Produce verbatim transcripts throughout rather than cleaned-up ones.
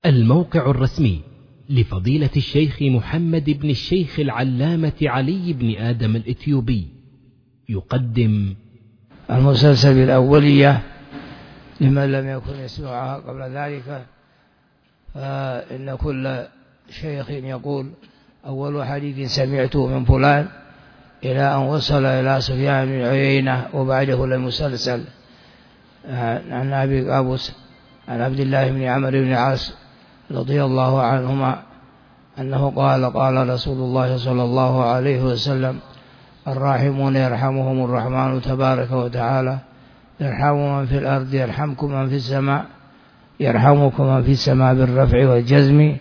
الموقع الرسمي لفضيلة الشيخ محمد بن الشيخ العلامة علي بن آدم الإثيوبي يقدم المسلسل الأولية لمن لم يكن يسمعها قبل ذلك. فإن كل شيخ يقول أول حديث سمعته من فلان إلى أن وصل إلى سفيان بن عيينة وبعده للمسلسل عن أبي قابوس عن عبد الله بن عمرو بن العاص رضي الله عنهما أنه قال قال رسول الله صلى الله عليه وسلم: الراحمون يرحمهم الرحمن تبارك وتعالى، يرحم من في الأرض يرحمكم من في السماء، يرحمكم من في السماء بالرفع والجزم.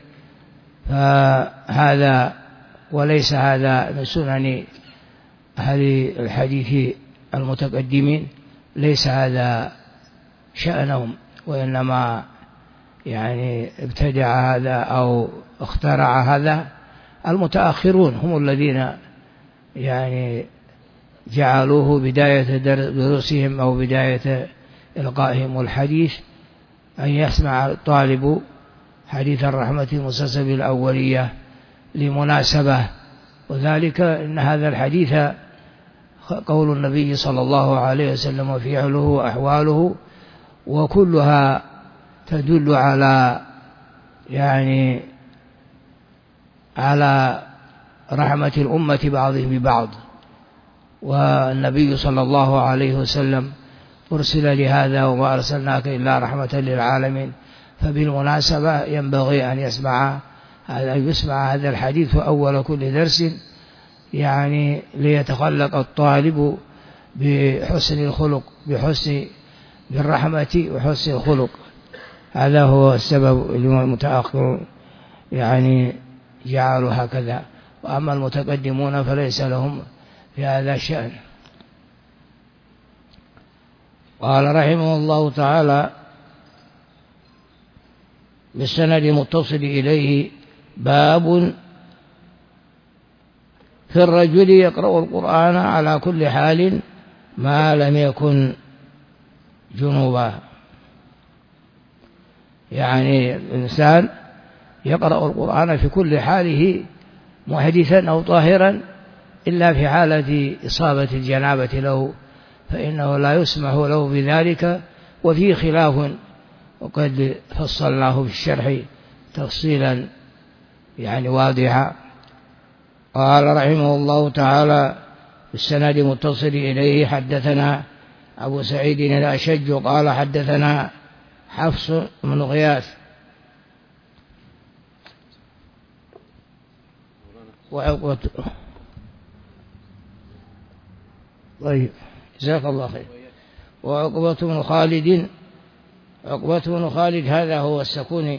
فهذا وليس هذا من سنن أهل الحديث المتقدمين، ليس هذا شأنهم، وإنما يعني ابتدع هذا أو اخترع هذا المتأخرون، هم الذين يعني جعلوه بداية دروسهم أو بداية إلقائهم الحديث، أن يسمع الطالب حديث الرحمة المسلسل الأولية لمناسبة، وذلك إن هذا الحديث قول النبي صلى الله عليه وسلم وفعله وأحواله، وكلها تدل على يعني على رحمة الأمة بعضهم ببعض، والنبي صلى الله عليه وسلم أرسل لهذا وما أرسلناك إلا رحمة للعالمين. فبالمناسبة ينبغي أن يسمع أن يسمع هذا الحديث أول كل درس، يعني ليتخلق الطالب بحسن الخلق بحسن بالرحمة وحسن الخلق. هذا هو السبب المتأخر يعني جعلوا هكذا، وأما المتقدمون فليس لهم في هذا الشأن. قال رحمه الله تعالى بالسند المتصل إليه: باب في الرجل يقرأ القرآن على كل حال ما لم يكن جنوبا. يعني الإنسان يقرأ القرآن في كل حاله محدثا أو طاهرا، إلا في حالة إصابة الجنابة له فإنه لا يسمح له بذلك، وفيه خلاف وقد فصلناه في الشرح تفصيلا يعني واضحا. قال رحمه الله تعالى بالسند متصل إليه: حدثنا أبو سعيد الأشج قال حدثنا حفص بن غياث وعقبة طيب جزاك الله خير وعقبة بن خالد. عقبة بن خالد هذا هو السكوني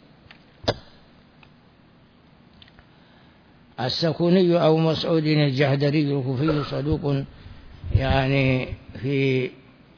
السكوني أو مسعود الجحدري الكوفي، صدوق يعني في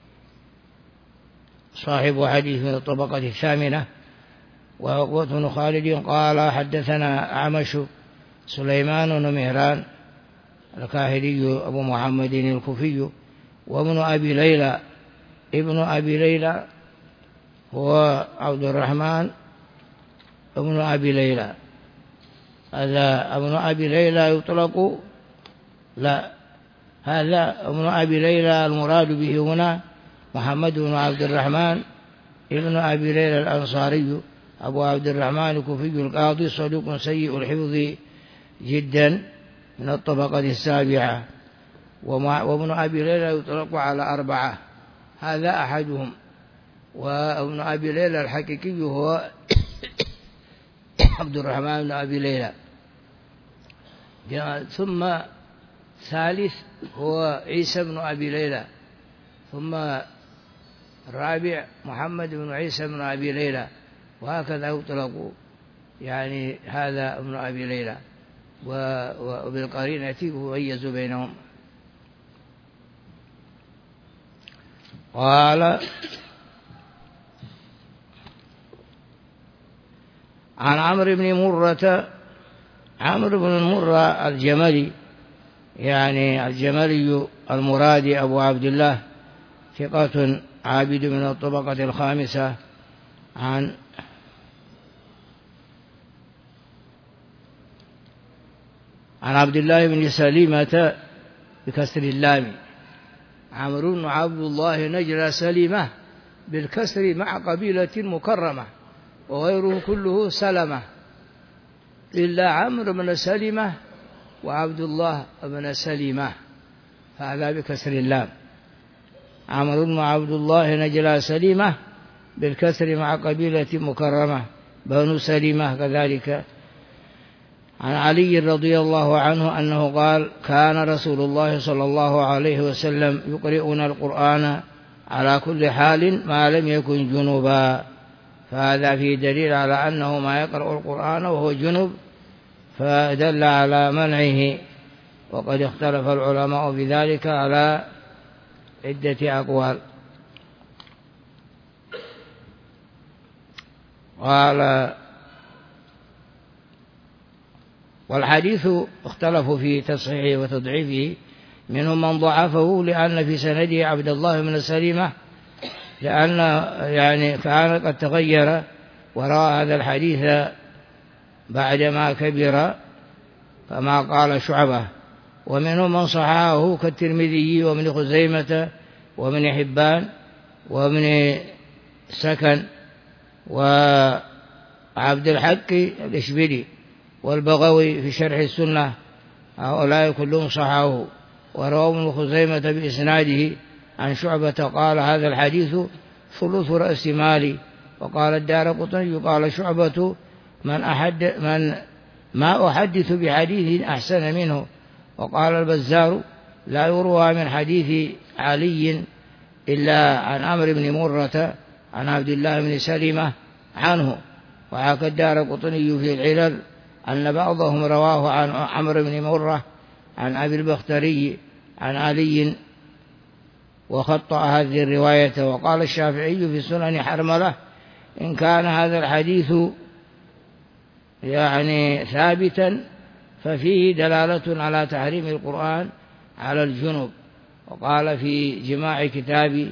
صاحب حديث من الطبقة الثامنة. وعقبة بن خالد قال حدثنا أعمش سليمان بن مهران الكاهلي أبو محمد الكوفي، وابن أبي ليلى ابن أبي ليلى هو عبد الرحمن ابن أبي ليلى. هذا ابن أبي ليلى يطلق لا هذا ابن أبي ليلى المراد به هنا محمد بن عبد الرحمن ابن أبي ليلى الأنصاري أبو عبد الرحمن الكوفي القاضي، صدوق سيء الحفظ جدا من الطبقة السابعة. وابن أبي ليلى يطلق على أربعة، هذا أحدهم. وابن أبي ليلى الحقيقي هو عبد الرحمن بن أبي ليلى، ثم ثالث هو عيسى بن أبي ليلى، ثم الرابع محمد بن عيسى بن أبي ليلى، وهكذا يطلق يعني هذا ابن أبي ليلى، وبالقرينة يميز بينهم. قال عن عمرو بن مرة عمرو بن مرة الجملي، يعني الجملي المرادي أبو عبد الله، ثقة عابد من الطبقة الخامسة، عن عن عبد الله بن سليمة بكسر اللام. عمرو بن عبد الله نجل سليمة بالكسر مع قبيلة مكرمة، وغيره كله سلمة إلا عمرو بن سليمة وعبد الله بن سليمة، هذا بكسر اللام. عمرو بن عبد الله نجل سليمة بالكسر مع قبيلة مكرمة بنو سليمة كذلك. عن علي رضي الله عنه أنه قال: كان رسول الله صلى الله عليه وسلم يقرئنا القرآن على كل حال ما لم يكن جنبا، فهذا فيه دليل على أنه ما يقرأ القرآن وهو جنب، فدل على منعه. وقد اختلف العلماء بذلك على عدة أقوال. قال: والحديث اختلفوا في تصحيحه وتضعيفه، منهم من ضعفه لأن في سنده عبد الله بن سليمة، لأن يعني كان قد تغير وراء هذا الحديث بعدما كبر كما قال شعبة. ومنهم من صححه كالترمذي وابن خزيمة وابن حبان وابن سكن وعبد الحق الإشبيلي والبغوي في شرح السنة، هؤلاء كلهم صححوه. ورواه ابن خزيمة بإسناده عن شعبة قال: هذا الحديث ثلث رأس مالي. وقال الدارقطني: قال شعبة: من أحد من ما أحدث بحديث أحسن منه. وقال البزار: لا يروى من حديث علي إلا عن عمرو بن مرة عن عبد الله بن سليمة عنه. وحكى الدارقطني في العلل أن بعضهم رواه عن عمرو بن مرة عن أبي البختري عن علي، وخطأ هذه الرواية. وقال الشافعي في سنن حرملة: إن كان هذا الحديث يعني ثابتا ففيه دلالة على تحريم القرآن على الجنب. وقال في جماع كتاب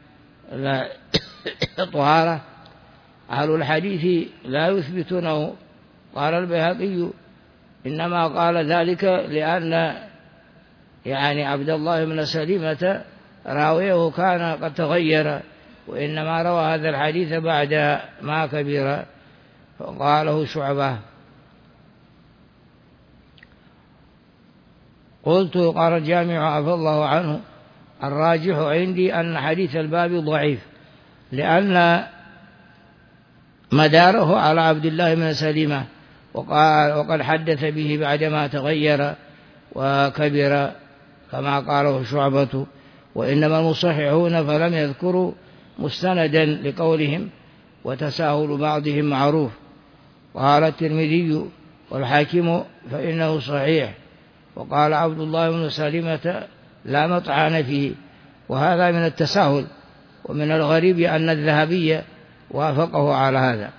الطهارة: أهل الحديث لا يثبتونه. قال البيهقي: إنما قال ذلك لأن يعني عبد الله بن سليمة راويه كان قد تغير، وإنما روى هذا الحديث بعد ما كبر. فقاله شعبة. قلت: قال الجامع عفى الله عنه: الراجح عندي أن حديث الباب ضعيف، لأن مداره على عبد الله بن سليمة، وقال وقد حدث به بعدما تغير وكبر كما قاله شعبة. وإنما المصححون فلم يذكروا مستندا لقولهم، وتساهل بعضهم معروف. قال الترمذي والحاكم: فإنه صحيح. وقال عبد الله بن سليمة: لا مطعن فيه. وهذا من التساهل. ومن الغريب أن الذهبي وافقه على هذا.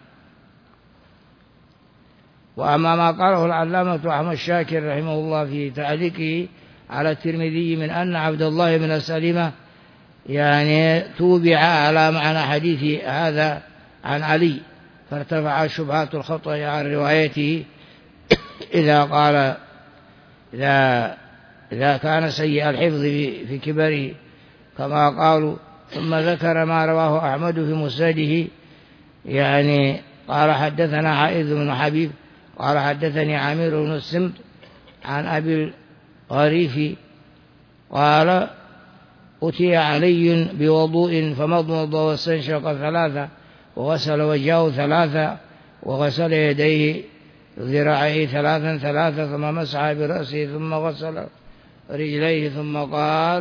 وأما ما قاله العلامة أحمد شاكر رحمه الله في تعليقه على الترمذي من أن عبد الله بن سليمة يعني توبع على معنى حديث هذا عن علي، فارتفع شبهات الخطأ عن روايته إذا قال إذا, إذا كان سيء الحفظ في كبره كما قالوا. ثم ذكر ما رواه أحمد في مسنده، يعني قال: حدثنا عائذ بن حبيب قال: حدثني عامر بن السمت عن أبي الغريف قال: أتي علي بوضوء فمضمض واستنشق ثلاثة وغسل وجهه ثلاثة وغسل يديه ذراعيه ثلاثا ثلاثة ثم مسح برأسه ثم غسل رجليه ثم قال: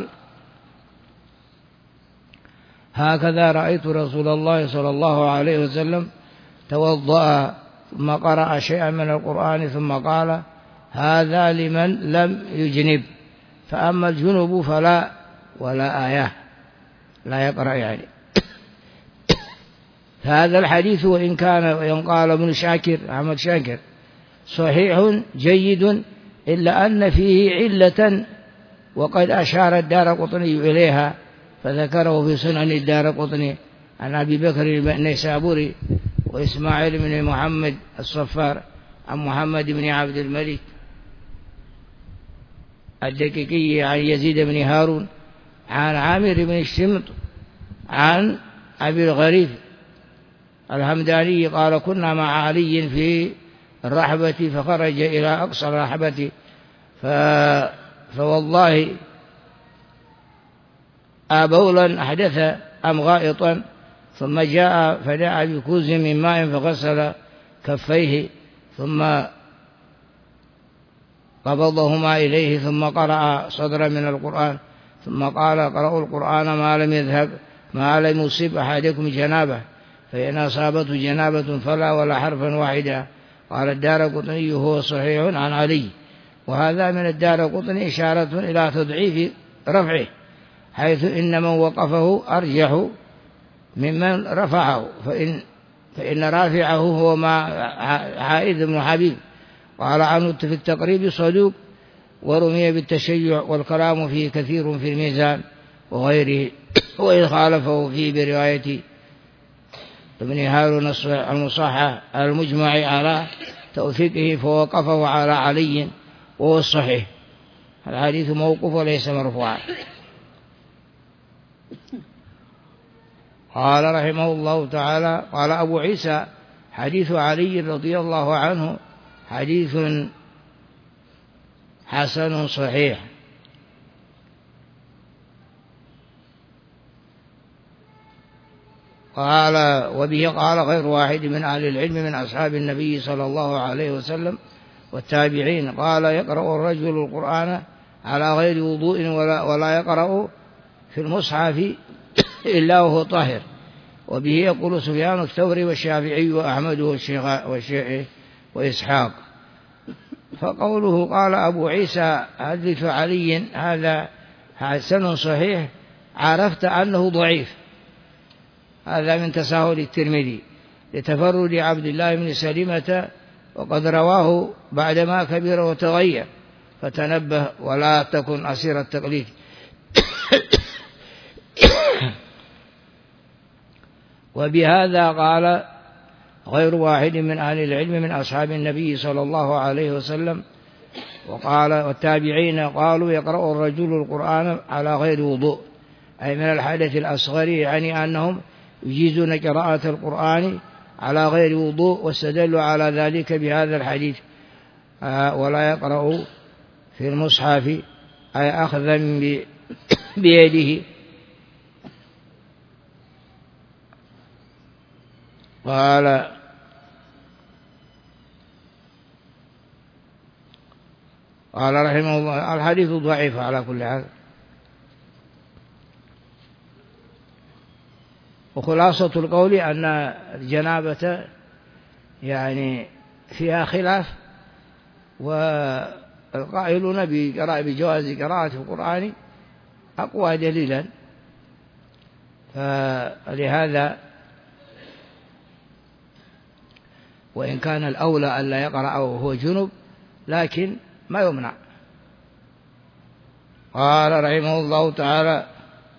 هكذا رأيت رسول الله صلى الله عليه وسلم توضأ، ثم قرأ شيئا من القرآن ثم قال: هذا لمن لم يجنب، فأما الجنب فلا ولا آية، لا يقرأ يعني. فهذا الحديث وإن كان وإن قال ابن شاكر أحمد شاكر صحيح جيد، إلا أن فيه علة وقد أشار الدارقطني إليها، فذكره في سنن الدارقطني عن أبي بكر النيسابوري وإسماعيل بن محمد الصفار عن محمد بن عبد الملك الدقيقي عن يزيد بن هارون عن عامر بن الشمط عن أبي الغريف الهمداني قال كنا مع علي في الرحبة فخرج إلى أقصى الرحبة ف... فوالله أبولا أحدث أم غائطا ثم جاء فدعا بكوز من ماء فغسل كفيه ثم قبضهما إليه ثم قرأ صدرا من القرآن ثم قال اقرأوا القرآن ما لم يذهب ما لم يصيب أحدكم جنابه فإن أصابته جنابة فلا ولا حرفا واحدا. قال الدارقطني هو صحيح عن علي. وهذا من الدارقطني إشارة إلى تضعيف رفعه حيث إن من وقفه أرجح ممن رفعه فإن, فإن رافعه هو ما عائذ بن حبيب. قال عنه في التقريب صدوق ورمي بالتشيع والكلام فيه كثير في الميزان وغيره. وإذ خالفه فيه برواية ابن هارون المصحح المجمع على توثيقه فوقفه على علي وهو الصحيح. الحديث موقوف وليس مرفوعا. قال رحمه الله تعالى قال أبو عيسى حديث علي رضي الله عنه حديث حسن صحيح. قال وبه قال غير واحد من أهل العلم من أصحاب النبي صلى الله عليه وسلم والتابعين قال يقرأ الرجل القرآن على غير وضوء ولا, ولا يقرأ في المصحف إلا وهو طاهر. وبه يقول سفيان الثوري والشافعي وأحمد والشيخ وإسحاق. فقوله قال أبو عيسى حديث علي هذا حسن صحيح عرفت أنه ضعيف. هذا من تساهل الترمذي لتفرد عبد الله بن سلمة وقد رواه بعدما كبر وتغير فتنبه ولا تكن أسير التقليد. وبهذا قال غير واحد من أهل العلم من أصحاب النبي صلى الله عليه وسلم. وقال والتابعين قالوا يقرأ الرجل القرآن على غير وضوء أي من الحدث الأصغر يعني أنهم يجيزون قراءة القرآن على غير وضوء واستدلوا على ذلك بهذا الحديث ولا يقرأ في المصحف أي أخذا بيده. قال قال رحمه الله الحديث ضعيف على كل حال. وخلاصة القول أن الجنابة يعني فيها خلاف والقائلون بجواز قراءة القرآن أقوى دليلا. فلهذا وإن كان الأولى ألا يقرأ وهو جنب لكن ما يمنع. قال رحمه الله تعالى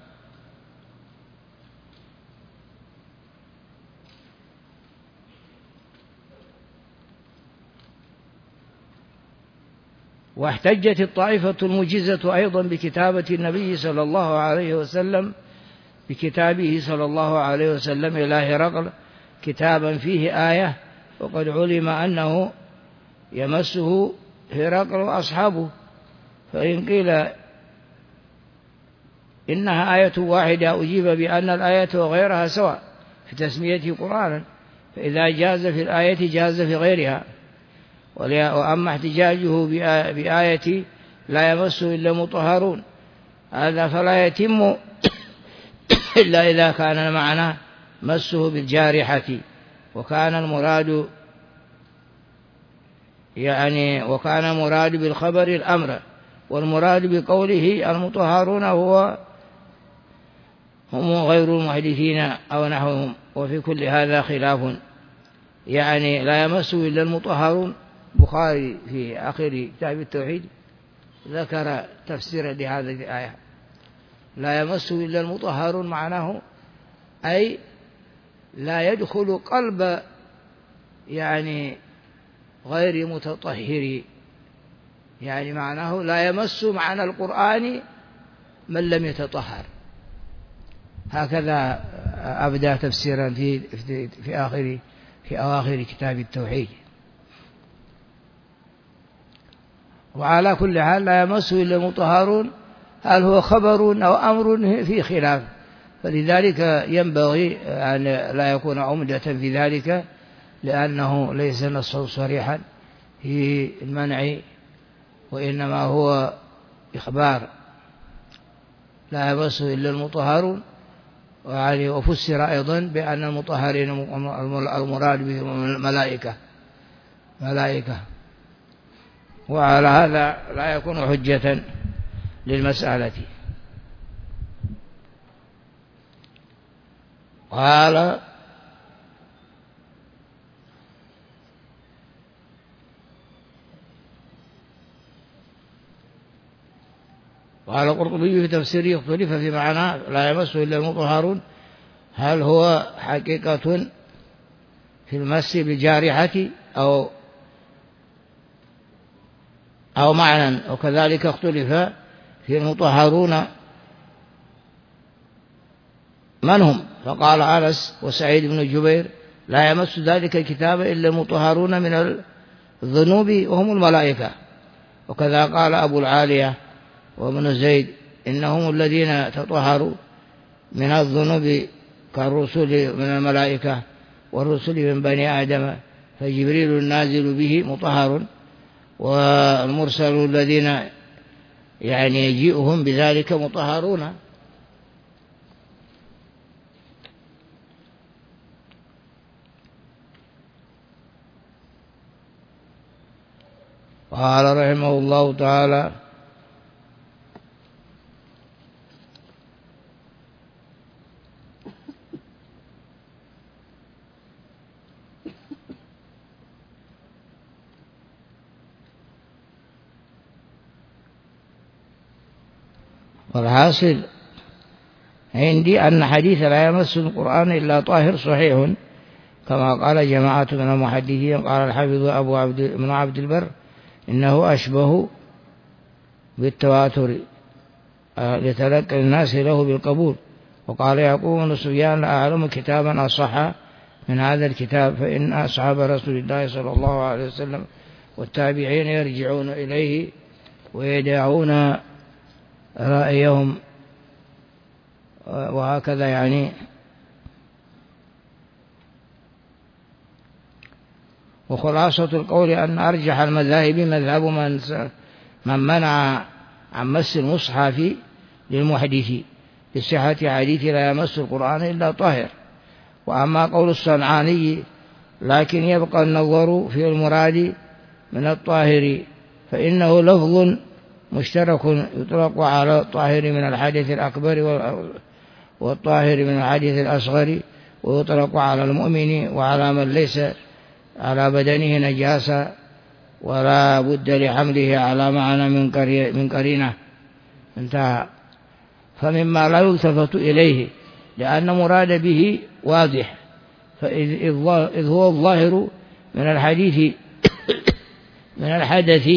واحتجت الطائفة المجزة أيضا بكتابة النبي صلى الله عليه وسلم بكتابه صلى الله عليه وسلم إلى هرقل كتابا فيه آية وقد علم أنه يمسه هرقل وأصحابه. فإن قيل إنها آية واحدة أجيب بأن الآية وغيرها سواء في تسميته قرآنا فإذا جاز في الآية جاز في غيرها. وأما احتجاجه بآية لا يمسه إلا مطهرون هذا فلا يتم إلا إذا كان المعنى مسه بالجارحة وكان المراد يعني وكان المراد بالخبر الأمر والمراد بقوله المطهرون هو هم غير المحدثين أو نحوهم. وفي كل هذا خلاف يعني لا يمسه إلا المطهرون. بخاري في آخر كتاب التوحيد ذكر تفسير لهذه الآية لا يمسه إلا المطهرون معناه أي لا يدخل قلب يعني غير متطهر يعني معناه لا يمس معنى القرآن من لم يتطهر. هكذا أبدأ تفسيرا في في آخر في أواخر كتاب التوحيد. وعلى كل حال لا يمسه إلا المطهرون، هل هو خبر أو أمر في خلاف، فلذلك ينبغي أن لا يكون عمدة في ذلك، لأنه ليس نصه صريحا في المنع، وإنما هو إخبار لا يمسه إلا المطهرون. وفسر أيضا بأن المطهرين المراد بهم الملائكة ملائكة، وعلى هذا لا يكون حجة للمسألة. قال وقال القرطبي في تفسيره اختلف في معنى لا يمسه إلا المطهرون، هل هو حقيقة في المس بالجارحة أو أو معنى، وكذلك اختلف في المطهرون من هم، فقال أنس وسعيد بن جبير لا يمس ذلك الكتاب إلا المطهرون من الذنوب وهم الملائكة. وكذا قال أبو العالية وابن زيد إنهم الذين تطهروا من الذنوب كالرسل من الملائكة والرسل من بني آدم، فجبريل النازل به مطهر، والمرسل الذين يعني يجيئهم بذلك مطهرون. قال رحمه الله تعالى والحاصل عندي أن حديث لا يمس القرآن إلا طاهر صحيح، كما قال جماعة من المحدثين. قال الحافظ أبو عبد بن عبد البر إنه أشبه بالتواتر لتلقى الناس له بالقبول. وقال يعقوب بن سفيان لا أعلم كتابا أصح من هذا الكتاب، فإن أصحاب رسول الله صلى الله عليه وسلم والتابعين يرجعون إليه ويدعون رأيهم، وهكذا يعني. وخلاصة القول أن أرجح المذاهب مذهب من من منع عن مس المصحف للمحدث لصحة حديث لا يمس القرآن إلا طاهر. وأما قول الصنعاني لكن يبقى النظر في المراد من الطاهر، فإنه لفظ مشترك يطلق على الطاهر من الحدث الأكبر والطاهر من الحدث الأصغر، ويطلق على المؤمن وعلى من ليس على بدنه نجاسة ولا بد لحمله على معنى من قرينة. انتهى. فمما لا يلتفت إليه لأن مراد به واضح، فإذ هو الظاهر من الحديث من الحدث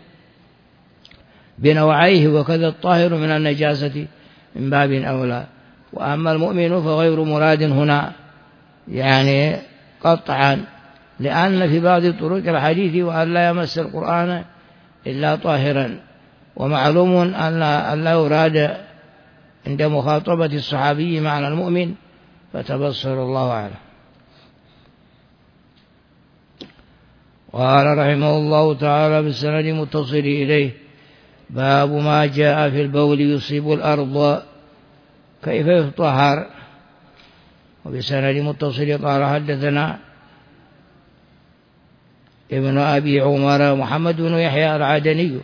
بنوعيه، وكذا الطاهر من النجاسة من باب أولى. وأما المؤمن فغير مراد هنا يعني قطعا، لأن في بعض طرق الحديث وأن لا يمس القرآن إلا طاهرا، ومعلوم أن لا يراد عند مخاطبة الصحابي معنى المؤمن، فتبصر الله أعلم. قال رحمه الله تعالى بالسند متصل إليه باب ما جاء في البول يصيب الأرض كيف يطهر. وبسند متصل قال حدثنا ابن أبي عمر محمد بن يحيى العدني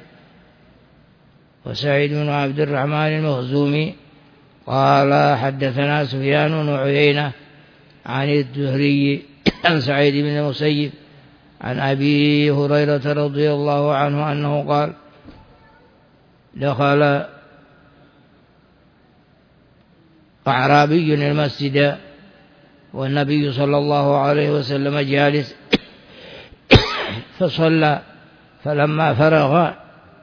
وسعيد بن عبد الرحمن المخزومي قال حدثنا سفيان بن عيينة عن الزهري عن سعيد بن المسيب عن أبي هريرة رضي الله عنه أنه قال دخل أعرابي المسجد والنبي صلى الله عليه وسلم جالس فصلى، فلما فرغ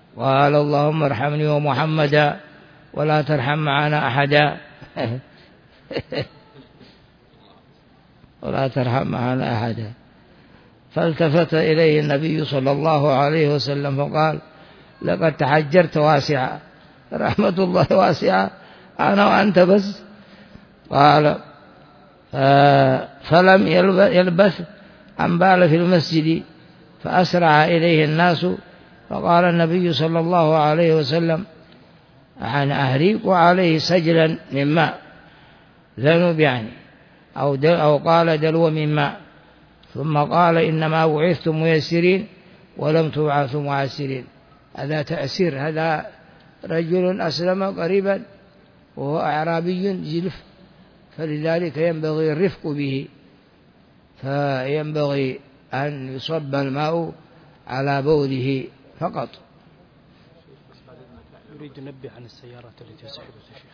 قال اللهم ارحمني ومحمدا ولا ترحم معنا أحدا ولا ترحم معنا أحدا. فالتفت إليه النبي صلى الله عليه وسلم فقال لقد تحجرت واسعة، رحمة الله واسعة، أنا وأنت بس. قال فلم يلبث أن بال في المسجد فأسرع إليه الناس، فقال النبي صلى الله عليه وسلم عن أهريق عليه سجلا من ماء، ذنب يعني، أو, أو قال دلو من ماء، ثم قال إنما بعثتم ميسرين ولم تبعثوا معسرين. هذا تأثير، هذا رجل أسلم قريبا وهو أعرابي جلف، فلذلك ينبغي الرفق به، فينبغي أن يصب الماء على بوله فقط. يريد ننبه عن السيارات التي تسحب الشيخ.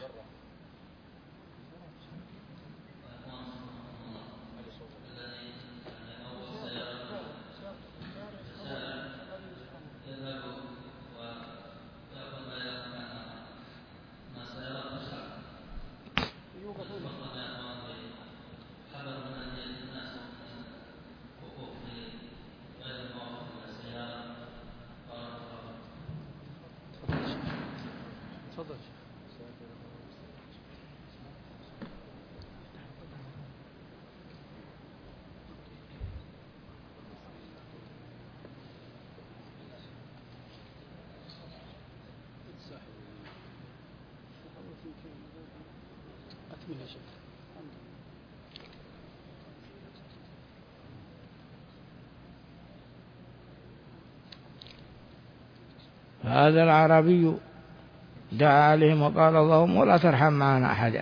هذا العربي دعا عليهم وقال اللهم ولا ترحم معنا أحدا.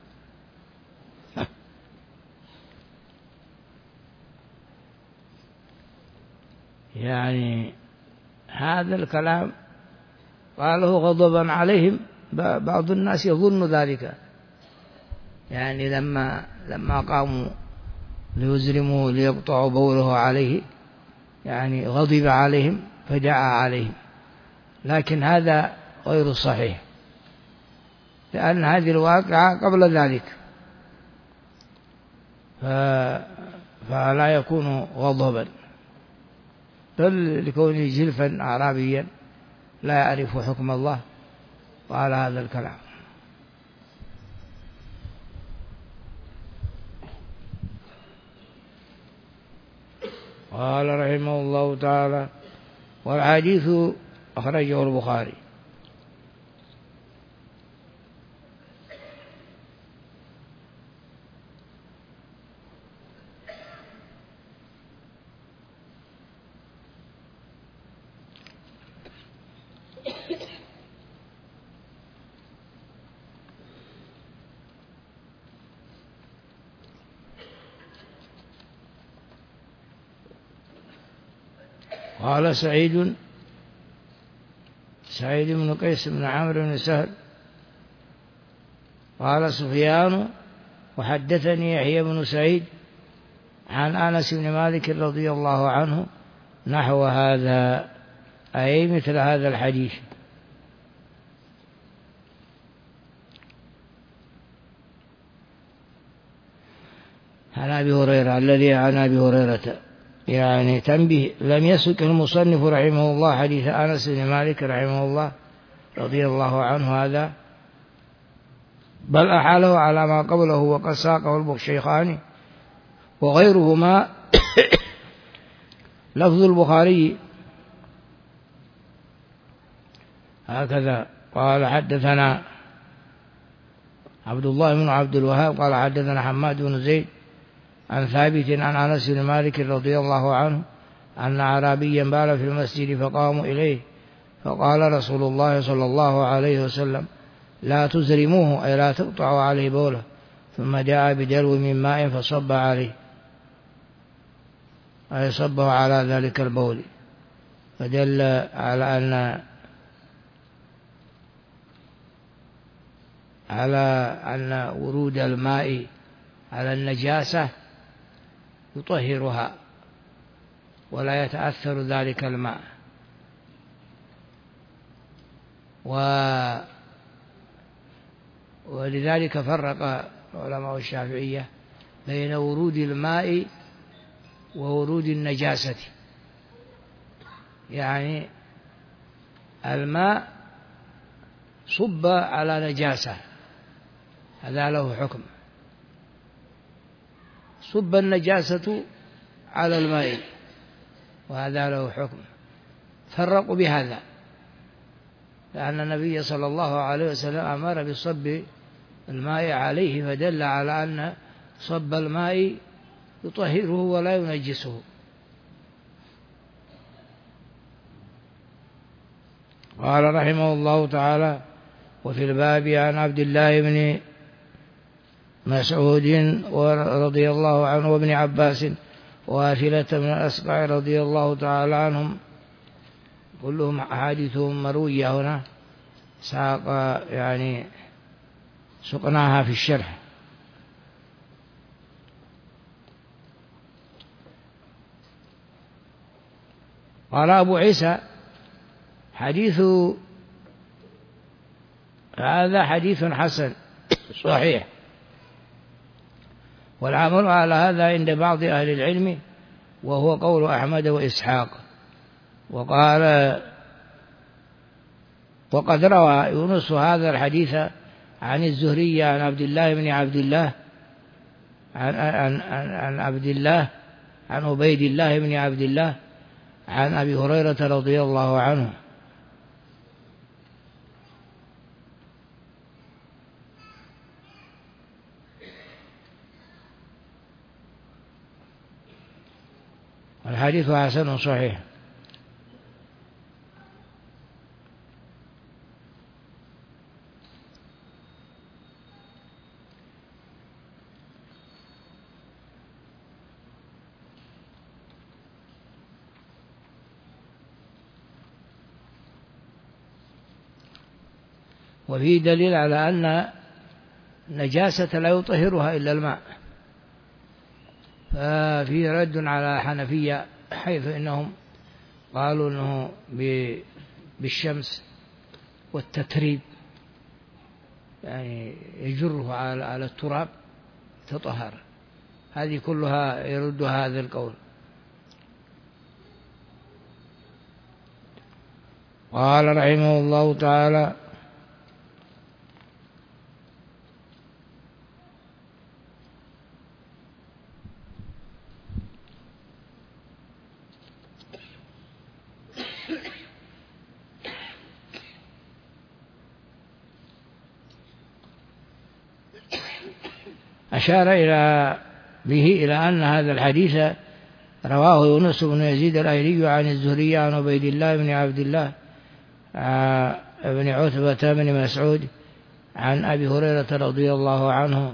يعني هذا الكلام قاله غضبا عليهم، بعض الناس يظن ذلك، يعني لما لما قاموا ليزرموا ليقطعوا بوله عليه، يعني غضب عليهم فدعا عليهم، لكن هذا غير صحيح، لأن هذه الواقعة قبل ذلك، فلا يكون غضبا، بل لكونه جلفا أعرابيا لا يعرف حكم الله وعلى هذا الكلام. قال رحمه الله تعالى والحديث أخرجه البخاري. قال سعيد سعيد بن قيس بن عمرو بن سهل قال سفيان وحدثني يحيى بن سعيد عن أنس بن مالك رضي الله عنه نحو هذا، أي مثل هذا الحديث. عن أبي هريرة الذي عن أبي هريرة، يعني تنبيه، لم يسك المصنف رحمه الله حديث أنس بن مالك رحمه الله رضي الله عنه هذا، بل أحاله على ما قبله، وقد ساقه الشيخان وغيرهما لفظ البخاري هكذا. قال حدثنا عبد الله بن عبد الوهاب قال حدثنا حماد بن زيد عن ثابت عن أنس بن مالك رضي الله عنه أن أعرابيا بال في المسجد فقاموا إليه فقال رسول الله صلى الله عليه وسلم لا تزرموه، أي لا تقطعوا عليه بوله، ثم جاء بدلو من ماء فصب عليه، أي صبه على ذلك البول، فدل على أن على أن ورود الماء على النجاسة يطهرها ولا يتأثر ذلك الماء. ولذلك فرق علماء الشافعية بين ورود الماء وورود النجاسة. يعني الماء صب على نجاسة هذا له حكم، صب النجاسة على الماء وهذا له حكم. فرقوا بهذا لأن النبي صلى الله عليه وسلم أمر بصب الماء عليه، فدل على أن صب الماء يطهره ولا ينجسه. قال رحمه الله تعالى: وفي الباب عن عبد الله بن مسعود رضي الله عنه وابن عباس وواثلة بن الأسقع رضي الله تعالى عنهم، كلهم أحاديثهم مروية هنا ساق يعني سقناها في الشرح. قال أبو عيسى: حديث هذا حديث حسن صحيح، والعمل على هذا عند بعض أهل العلم، وهو قول أحمد وإسحاق. وقال وقد روى يونس هذا الحديث عن الزهري عن عبد الله بن عبد الله عن, عن, عن, عن عبد الله عن عبيد الله بن عبد الله عن أبي هريرة رضي الله عنه. الحديث حسن صحيح. وفيه دليل على أن نجاسة لا يطهرها إلا الماء، ففي رد على حنفية حيث إنهم قالوا أنه بالشمس والتتريب يعني يجره على التراب تطهر، هذه كلها يرد هذا القول. قال رحمه الله تعالى: أشار إلى به إلى أن هذا الحديث رواه يونس بن يزيد الأيلي عن الزهري عن عبيد الله بن عبد الله بن عتبة بن مسعود عن أبي هريرة رضي الله عنه،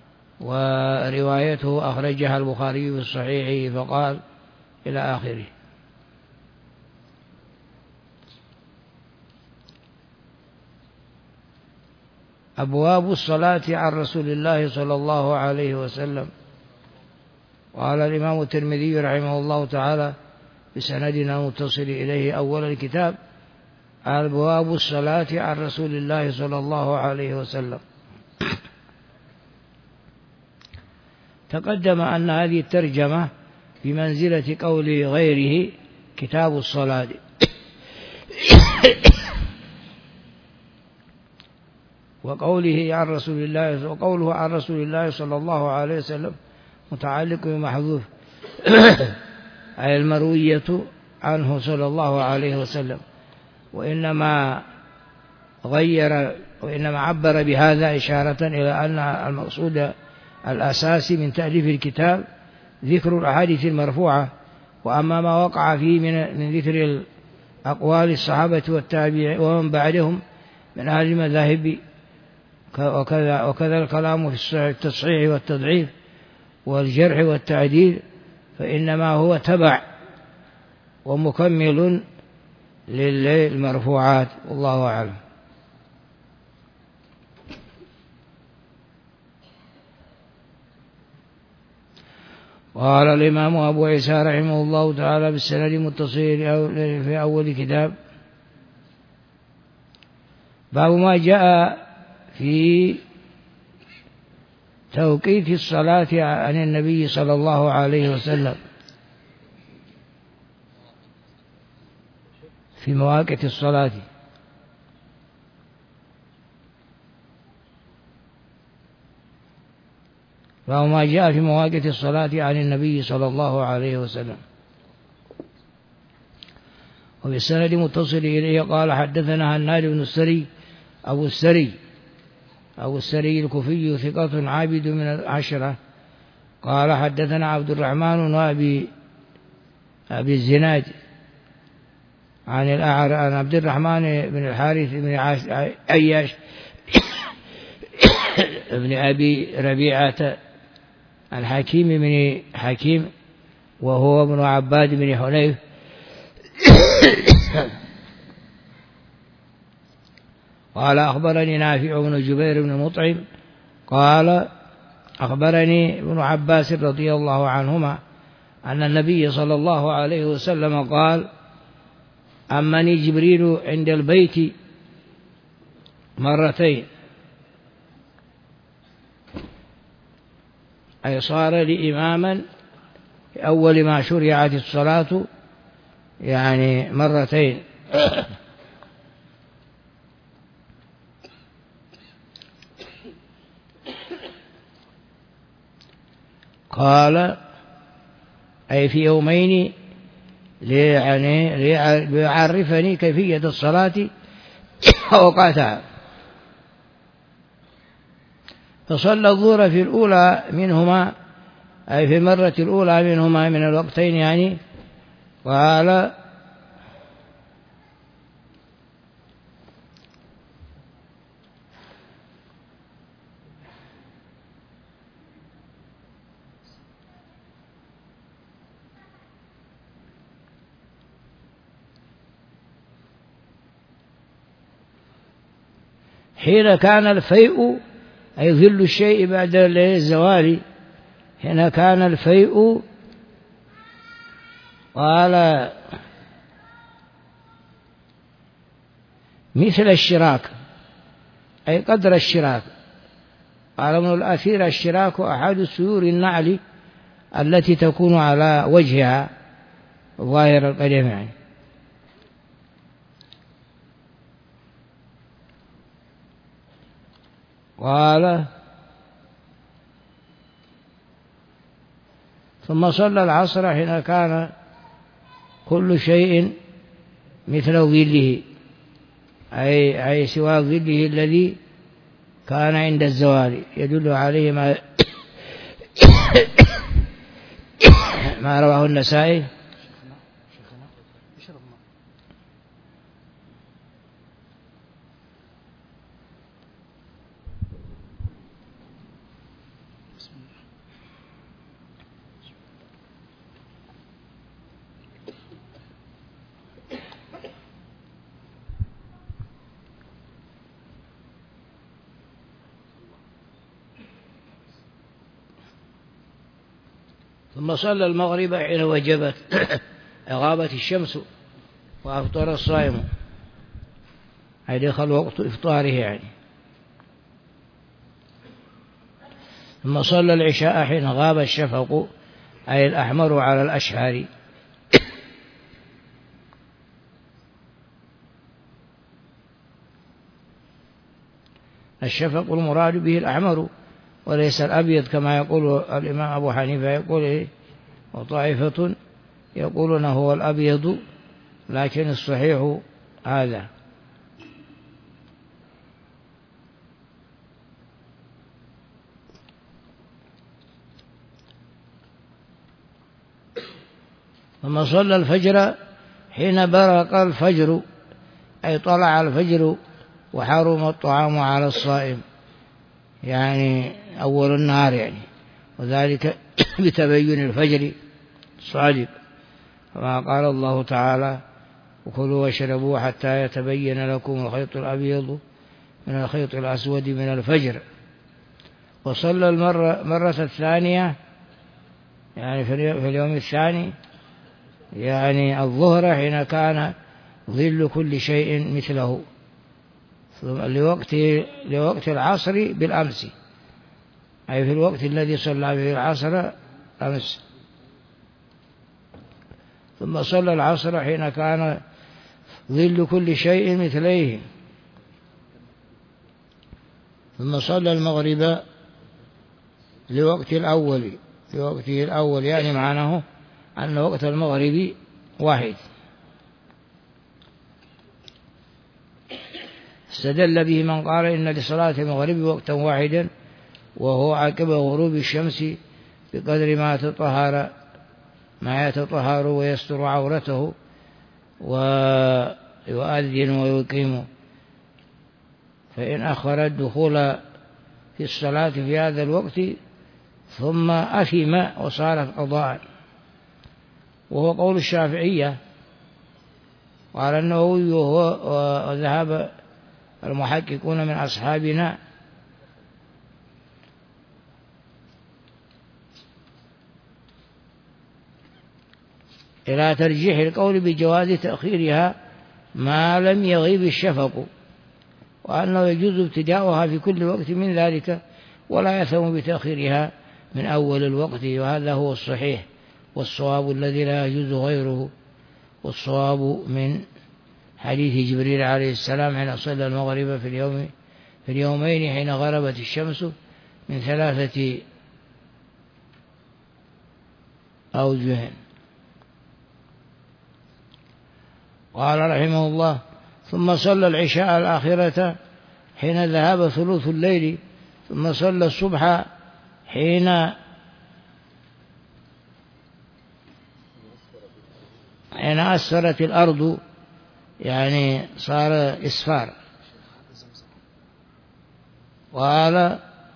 وروايته أخرجها البخاري في الصحيح فقال إلى آخره. أبواب الصلاة عن رسول الله صلى الله عليه وسلم. قال الإمام الترمذي رحمه الله تعالى بسندنا متصل إليه أول الكتاب: أبواب الصلاة عن رسول الله صلى الله عليه وسلم. تقدم أن هذه الترجمة بمنزلة قول غيره كتاب الصلاة، وقوله عن رسول الله وقوله عن رسول الله صلى الله عليه وسلم متعلق بمحذوف أي المروية عنه صلى الله عليه وسلم، وإنما غير وإنما عبر بهذا إشارة إلى أن المقصود الأساسي من تأليف الكتاب ذكر الأحاديث المرفوعة، وأما ما وقع فيه من ذكر أقوال الصحابة والتابعين ومن بعدهم من أهل المذاهب وكذا, وكذا الكلام في التصحيح والتضعيف والجرح والتعديل، فإنما هو تبع ومكمل للمرفوعات، والله أعلم. قال الإمام أبو عيسى رحمه الله تعالى بالسند المتصل في أول كتاب: باب ما جاء في توقيت الصلاة عن النبي صلى الله عليه وسلم، في مواقيت الصلاة. باب ما جاء في مواقيت الصلاة عن النبي صلى الله عليه وسلم. وبالسند متصل إليه قال حدثنا هناد بن السري أبو السري أبو السري الكوفي ثقة عابد من العشرة قال حدثنا عبد الرحمن بن أبي أبي الزناد عن الأعرج عن عبد الرحمن بن الحارث بن عياش ابن أبي ربيعة عن حكيم بن حكيم وهو ابن عباد بن حنيف قال أخبرني نافع بن جبير بن مطعم قال أخبرني ابن عباس رضي الله عنهما أن النبي صلى الله عليه وسلم قال أمني جبريل عند البيت مرتين، أي صار لي إماما أول ما شرعت الصلاة، يعني مرتين. قال أي في يومين يعني ليعرفني كيفية الصلاة وأوقاتها. فصلى الظهر في الأولى منهما، أي في المرة الأولى منهما من الوقتين يعني. قال حين كان الفيء أي ظل الشيء بعد الزوال، حين كان الفيء قال مثل الشراك أي قدر الشراك. قال ابن الأثير الشراك أحد سيور النعل التي تكون على وجهها ظاهر القدم يعني. قال ثم صلى العصر حين كان كل شيء مثل ظله، أي, أي سوى ظله الذي كان عند الزوال، يدل عليه ما ما رواه النسائي. ثم صلى المغرب حين وجبت غابت الشمس وأفطر الصائم، أي دخل وقت إفطاره يعني. ثم صلى العشاء حين غاب الشفق، أي الأحمر على الأشهر. الشفق المراد به الأحمر وليس الأبيض كما يقول الإمام أبو حنيفة، يقول إيه؟ وطائفة يقولون هو الأبيض، لكن الصحيح هذا. ثم صلى الفجر حين برق الفجر، أي طلع الفجر وحرم الطعام على الصائم، يعني أول النهار يعني، وذلك بتبين الفجر الصادق، كما قال الله تعالى وكلوا واشربوا حتى يتبين لكم الخيط الأبيض من الخيط الأسود من الفجر. وصلى المرة مرة الثانية يعني في اليوم الثاني يعني الظهر حين كان ظل كل شيء مثله، لوقت لوقت العصر بالأمس، أي في الوقت الذي صلى فيه العصر أمس. ثم صلى العصر حين كان ظل كل شيء مثليه. ثم صلى المغرب لوقت الأول لوقته الأول، يعني معناه أن وقت المغرب واحد. استدل به من قال إن لصلاة المغرب وقتا واحدا، وهو عقب غروب الشمس بقدر ما تطهر ما يتطهر ويستر عورته ويؤذن ويقيم. فإن أخر الدخول في الصلاة في هذا الوقت ثم أثم وصارت قضاء، وهو قول الشافعية. قال النووي وذهب المحققون من أصحابنا إلى ترجيح القول بجواز تأخيرها ما لم يغيب الشفق، وأنه يجوز ابتداؤها في كل وقت من ذلك، ولا يثم بتأخيرها من أول الوقت. وهذا هو الصحيح والصواب الذي لا يجوز غيره، والصواب من حديث جبريل عليه السلام حين صلى المغرب في اليوم في اليومين حين غربت الشمس من ثلاثة أوجه. قال رحمه الله: ثم صلى العشاء الآخرة حين ذهب ثلث الليل، ثم صلى الصبح حين حين أسفرت الأرض، يعني صار إسفار. قال: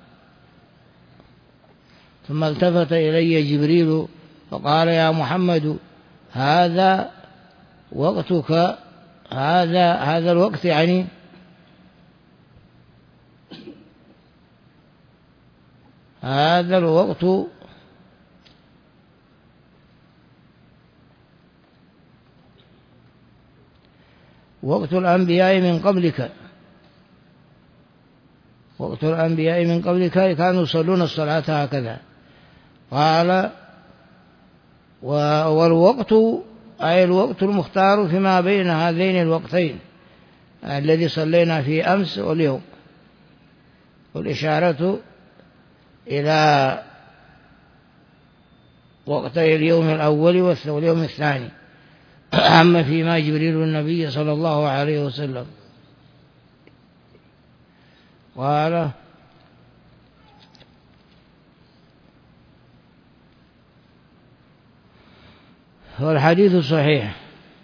ثم التفت إلي جبريل فقال: يا محمد، هذا وقتك، هذا هذا الوقت، يعني هذا الوقت وقت الأنبياء من قبلك، وقت الأنبياء من قبلك كانوا يصلون الصلاة هكذا. قال: والوقت أي الوقت المختار فيما بين هذين الوقتين الذي صلينا فيه أمس واليوم، والإشارة إلى وقتي اليوم الأول واليوم الثاني، أما فيما جبريل النبي صلى الله عليه وسلم. قال: والحديث صحيح.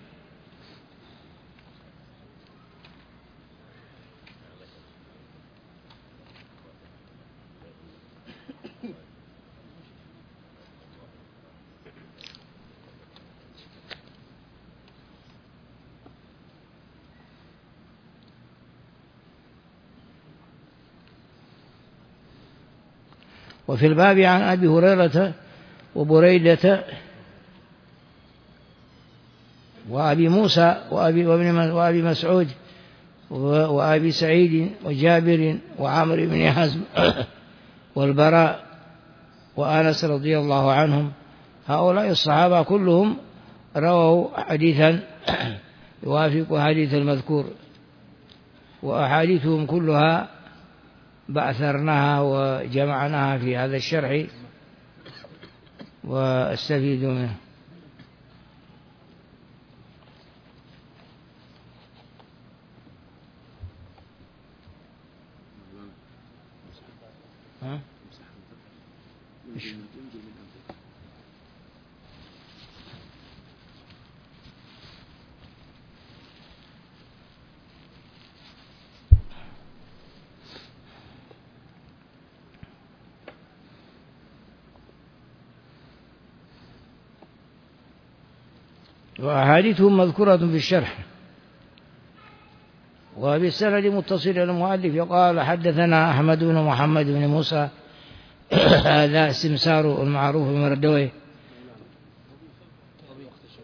وفي الباب عن أبي هريرة وبريدة وأبي موسى وأبي, وأبي مسعود وأبي سعيد وجابر وعمر بن حزم والبراء وأنس رضي الله عنهم. هؤلاء الصحابة كلهم رووا حديثا يوافق حديث المذكور، وأحاديثهم كلها بعثرناها وجمعناها في هذا الشرح واستفيد منه. ها؟ وأحاديثهم مذكورة في الشرح. وبالسند متصل المؤلف يقال: حدثنا أحمد بن محمد بن موسى هذا السمسار المعروف بمردويه.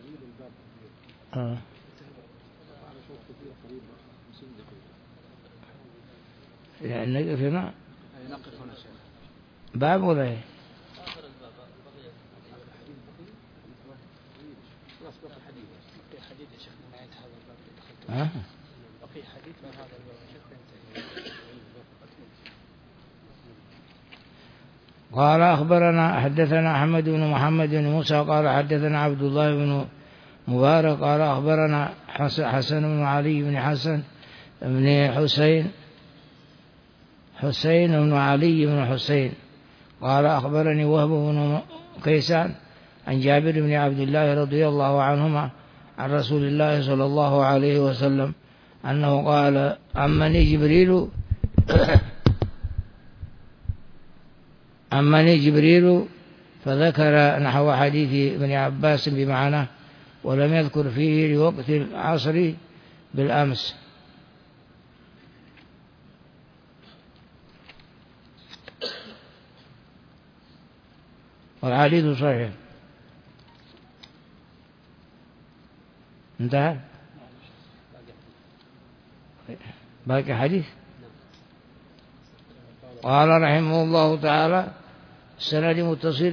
آه. نقف هنا باب ولا ايه؟ ها؟ قال أخبرنا حدثنا أحمد بن محمد بن موسى قال حدثنا عبد الله بن مبارك قال أخبرنا حسن بن علي بن حسن بن حسين حسين بن علي بن حسين قال أخبرني وهب بن كيسان عن جابر بن عبد الله رضي الله عنهما عن رسول الله صلى الله عليه وسلم أنه قال أمني جبريل أمني جبريل فذكر نحو حديث ابن عباس بمعناه ولم يذكر فيه لوقت العصر بالأمس. والحديث صحيح. انتهى باقي حديث. قال رحمه الله تعالى السند متصل.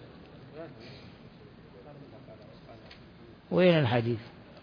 وين الحديث؟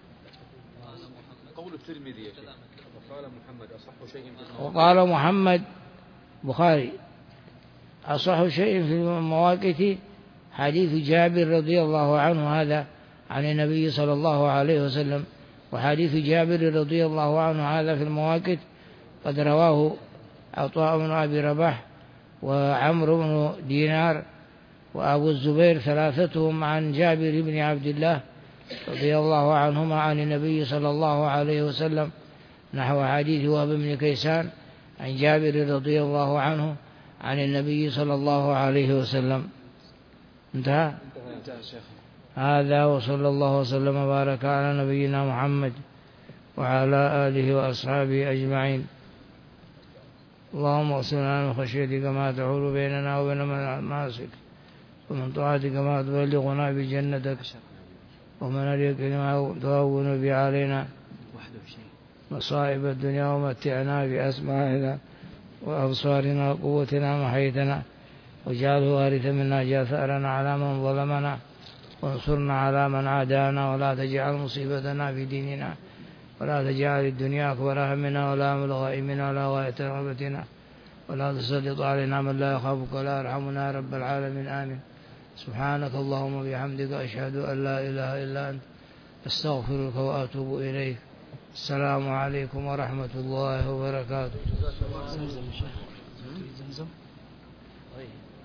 قول الترمذي وقال محمد أصح شيء في وقال محمد بخاري أصح شيء في المواقيت حديث جابر رضي الله عنه هذا عن النبي صلى الله عليه وسلم. وحديث جابر رضي الله عنه هذا في المواقيت قد رواه عطاء بن أبي رباح وعمرو بن دينار وأبو الزبير ثلاثتهم عن جابر بن عبد الله رضي الله عنهما عن النبي صلى الله عليه وسلم نحو حديث وهب بن كيسان عن جابر رضي الله عنه عن النبي صلى الله عليه وسلم. انتهى. هذا وصلى الله وسلم وبارك على نبينا محمد وعلى آله وأصحابه أجمعين. اللهم اغفر لنا من خشيتك ما تحول بيننا وبين معاصيك ومن طاعتك ما تبلغنا بجنتك ومن اليقين ما تهون به علينا مصائب الدنيا ومتعنا بأسماعنا وأبصارنا وقوتنا ما حيتنا واجعله وارثا منا اجعل ثأرنا على من ظلمنا وانصرنا على من عادانا ولا تجعل مصيبتنا في ديننا ولا تجعل الدنيا أكبر همنا ولا مبلغ علمنا ولا غاية رغبتنا ولا تسلط علينا من لا يخافك ولا يرحمنا رب العالمين آمين. سبحانك اللهم وبحمدك أشهد أن لا إله إلا أنت أستغفرك وأتوب إليك. السلام عليكم ورحمة الله وبركاته.